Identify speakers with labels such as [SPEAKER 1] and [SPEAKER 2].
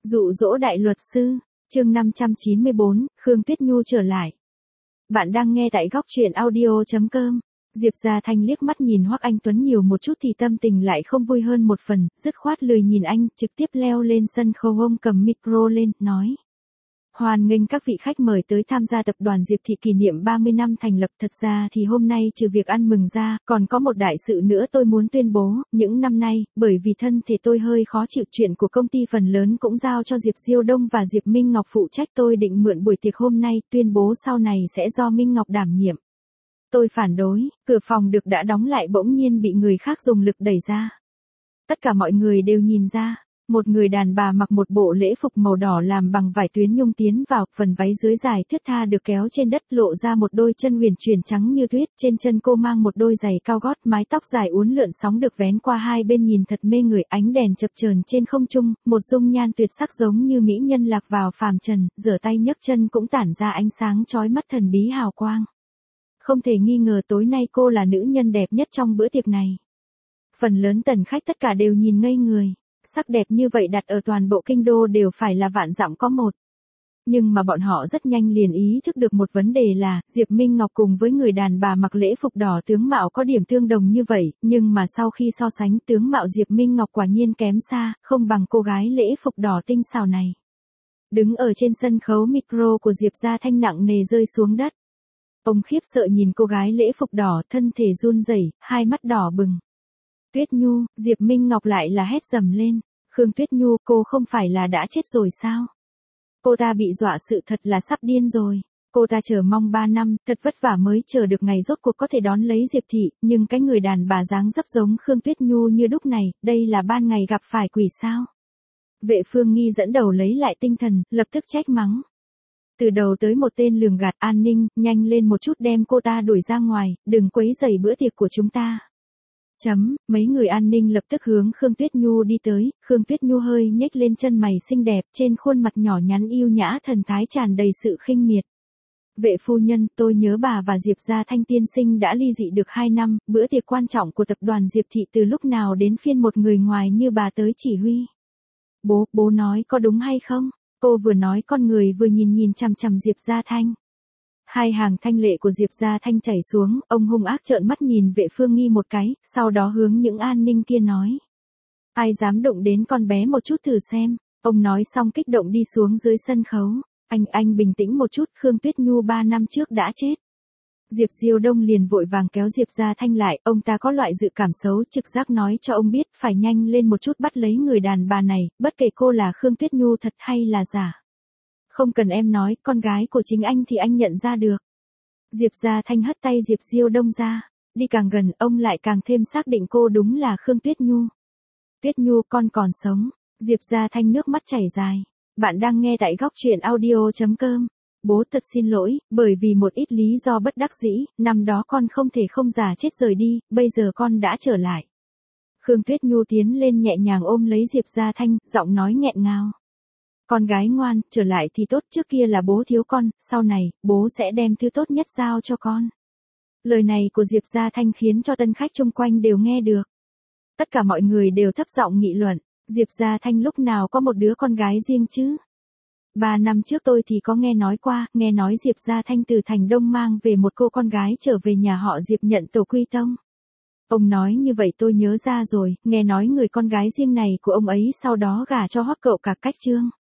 [SPEAKER 1] Dụ dỗ đại luật sư, chương 594, Khương Tuyết Nhu trở lại. Bạn đang nghe tại góc truyện audio.com. Diệp Gia Thanh liếc mắt nhìn Hoắc Anh Tuấn nhiều một chút thì tâm tình lại không vui hơn một phần, dứt khoát lười nhìn anh, trực tiếp leo lên sân khấu, ông cầm micro lên, nói. Hoan nghênh các vị khách mời tới tham gia tập đoàn Diệp Thị kỷ niệm 30 năm thành lập. Thật ra thì hôm nay trừ việc ăn mừng ra, còn có một đại sự nữa tôi muốn tuyên bố. Những năm nay, bởi vì thân thể tôi hơi khó chịu, chuyện của công ty phần lớn cũng giao cho Diệp Diêu Đông và Diệp Minh Ngọc phụ trách. Tôi định mượn buổi tiệc hôm nay tuyên bố sau này sẽ do Minh Ngọc đảm nhiệm. Tôi phản đối. Cửa phòng được đã đóng lại bỗng nhiên bị người khác dùng lực đẩy ra. Tất cả mọi người đều nhìn ra. Một người đàn bà mặc một bộ lễ phục màu đỏ làm bằng vải tuyến nhung tiến vào, phần váy dưới dài thướt tha được kéo trên đất, lộ ra một đôi chân huyền chuyển trắng như tuyết. Trên chân cô mang một đôi giày cao gót, mái tóc dài uốn lượn sóng được vén qua hai bên nhìn thật mê người. Ánh đèn chập chờn trên không trung, một dung nhan tuyệt sắc giống như mỹ nhân lạc vào phàm trần, giở tay nhấc chân cũng tản ra ánh sáng chói mắt thần bí hào quang. Không thể nghi ngờ tối nay cô là nữ nhân đẹp nhất trong bữa tiệc này. Phần lớn tần khách tất cả đều nhìn ngây người. Sắc đẹp như vậy đặt ở toàn bộ kinh đô đều phải là vạn dặm có một. Nhưng mà bọn họ rất nhanh liền ý thức được một vấn đề là, Diệp Minh Ngọc cùng với người đàn bà mặc lễ phục đỏ tướng mạo có điểm tương đồng như vậy, nhưng mà sau khi so sánh tướng mạo Diệp Minh Ngọc quả nhiên kém xa, không bằng cô gái lễ phục đỏ tinh xảo này. Đứng ở trên sân khấu, micro của Diệp Gia Thanh nặng nề rơi xuống đất. Ông khiếp sợ nhìn cô gái lễ phục đỏ, thân thể run rẩy, hai mắt đỏ bừng. Tuyết Nhu, Diệp Minh Ngọc lại là hét dầm lên. Khương Tuyết Nhu, cô không phải là đã chết rồi sao? Cô ta bị dọa sự thật là sắp điên rồi. Cô ta chờ mong 3 năm, thật vất vả mới chờ được ngày rốt cuộc có thể đón lấy Diệp Thị, nhưng cái người đàn bà dáng dấp giống Khương Tuyết Nhu như đúc này, đây là ban ngày gặp phải quỷ sao? Vệ Phương Nghi dẫn đầu lấy lại tinh thần, lập tức trách mắng. Từ đầu tới một tên lường gạt, an ninh, nhanh lên một chút đem cô ta đuổi ra ngoài, đừng quấy rầy bữa tiệc của chúng ta. Mấy người an ninh lập tức hướng Khương Tuyết Nhu đi tới. Khương Tuyết Nhu hơi nhếch lên chân mày xinh đẹp, trên khuôn mặt nhỏ nhắn yêu nhã thần thái tràn đầy sự khinh miệt. Vệ phu nhân, tôi nhớ bà và Diệp Gia Thanh tiên sinh đã ly dị được 2 năm, bữa tiệc quan trọng của tập đoàn Diệp Thị từ lúc nào đến phiên một người ngoài như bà tới chỉ huy. Bố nói có đúng hay không? Cô vừa nói con người vừa nhìn chằm chằm Diệp Gia Thanh. Hai hàng thanh lệ của Diệp Gia Thanh chảy xuống, ông hung ác trợn mắt nhìn Vệ Phương Nghi một cái, sau đó hướng những an ninh kia nói. Ai dám đụng đến con bé một chút thử xem. Ông nói xong kích động đi xuống dưới sân khấu. Anh bình tĩnh một chút, Khương Tuyết Nhu 3 năm trước đã chết. Diệp Diêu Đông liền vội vàng kéo Diệp Gia Thanh lại, ông ta có loại dự cảm xấu, trực giác nói cho ông biết phải nhanh lên một chút bắt lấy người đàn bà này, bất kể cô là Khương Tuyết Nhu thật hay là giả. Không cần em nói, con gái của chính anh thì anh nhận ra được. Diệp Gia Thanh hất tay Diệp Diêu Đông ra. Đi càng gần, ông lại càng thêm xác định cô đúng là Khương Tuyết Nhu. Tuyết Nhu, con còn sống. Diệp Gia Thanh nước mắt chảy dài. Bạn đang nghe tại góc truyện audio.com. Bố thật xin lỗi, bởi vì một ít lý do bất đắc dĩ, năm đó con không thể không già chết rời đi, bây giờ con đã trở lại. Khương Tuyết Nhu tiến lên nhẹ nhàng ôm lấy Diệp Gia Thanh, giọng nói nghẹn ngào. Con gái ngoan, trở lại thì tốt, trước kia là bố thiếu con, sau này, bố sẽ đem thứ tốt nhất giao cho con. Lời này của Diệp Gia Thanh khiến cho tân khách chung quanh đều nghe được. Tất cả mọi người đều thấp giọng nghị luận, Diệp Gia Thanh lúc nào có một đứa con gái riêng chứ? 3 năm trước tôi thì có nghe nói qua, nghe nói Diệp Gia Thanh từ thành Đông mang về một cô con gái trở về nhà họ Diệp nhận tổ quy tông. Ông nói như vậy tôi nhớ ra rồi, nghe nói người con gái riêng này của ông ấy sau đó gả cho Hoắc cậu cả Cách Trương.